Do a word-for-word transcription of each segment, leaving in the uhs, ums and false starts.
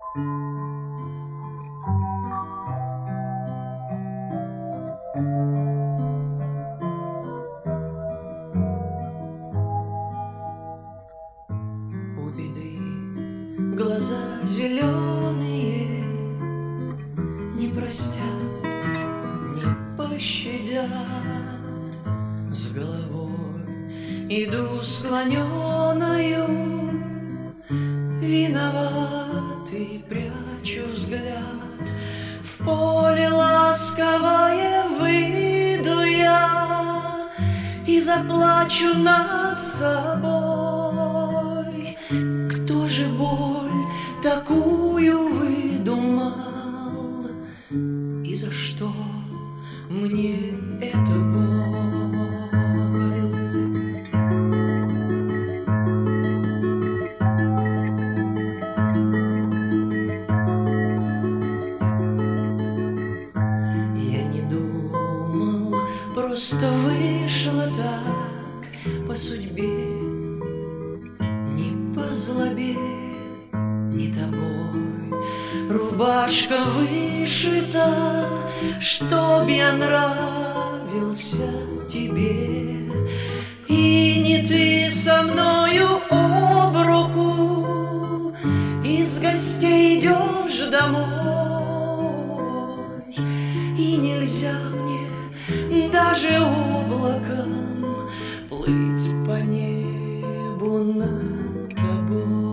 У беды глаза зеленые не простят, не пощадят. С головой иду склоненою, виноватый прячу взгляд. В поле ласковое выйду я и заплачу над собой. Кто же боль такую выдумал, и за что мне эта боль? Я не думал, просто вышло так по судьбе, не по злобе, не тобой. Рубашка вышита, чтоб я нравился тебе, и не ты со мною об руку из гостей идешь домой. И нельзя мне даже облаком плыть по небу над тобой.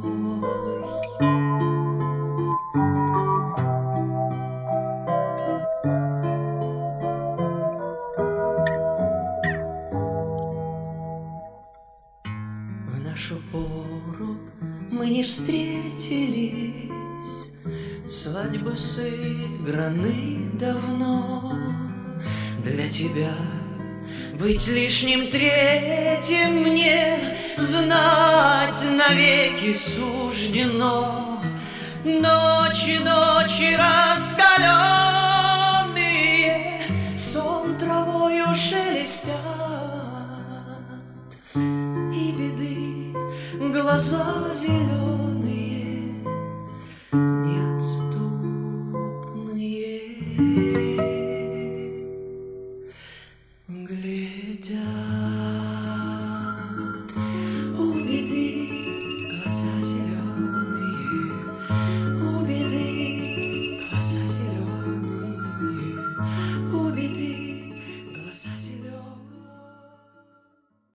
В нашу пору мы не встретились, свадьбы сыграны давно. Для тебя быть лишним третьим мне знать навеки суждено. Ночи, ночи раскаленные, сон травою шелестят, и беды глаза зеленые